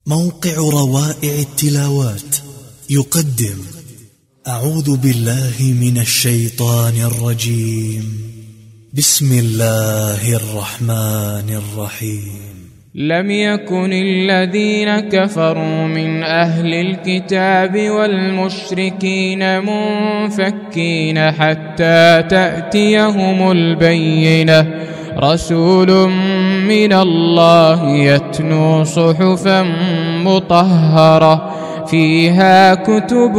موقع روائع التلاوات يقدم أعوذ بالله من الشيطان الرجيم. بسم الله الرحمن الرحيم. لم يكن الذين كفروا من أهل الكتاب والمشركين منفكين حتى تأتيهم البينة، رسول من الله يتلو صحفا مطهرة فيها كتب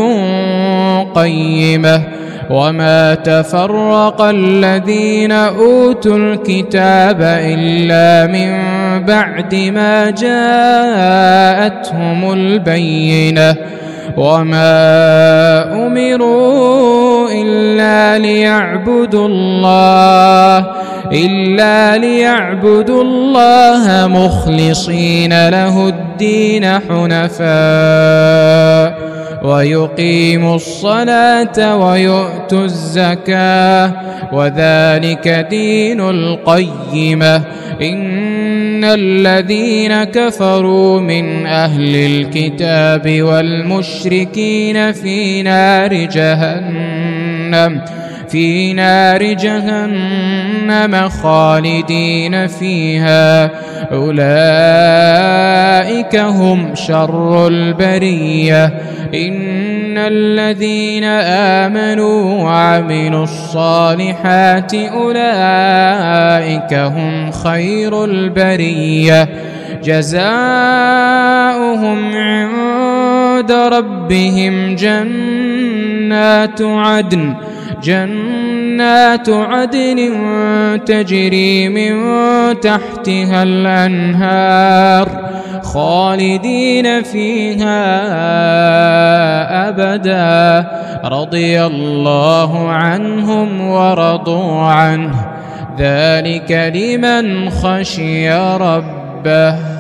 قيمة، وما تفرق الذين أوتوا الكتاب إلا من بعد ما جاءتهم البينة، وما أمروا إلا ليعبدوا الله مخلصين له الدين حنفاء ويقيموا الصلاة ويؤتوا الزكاة وذلك دين القيمة. إن الذين كفروا من أهل الكتاب والمشركين في نار جهنم خالدين فيها، أولئك هم شر البرية. إن الذين آمنوا وعملوا الصالحات أولئك هم خير البرية، جزاؤهم عند ربهم جنات عدن تجري من تحتها الأنهار خالدين فيها أبدا، رضي الله عنهم ورضوا عنه، ذلك لمن خشي ربه.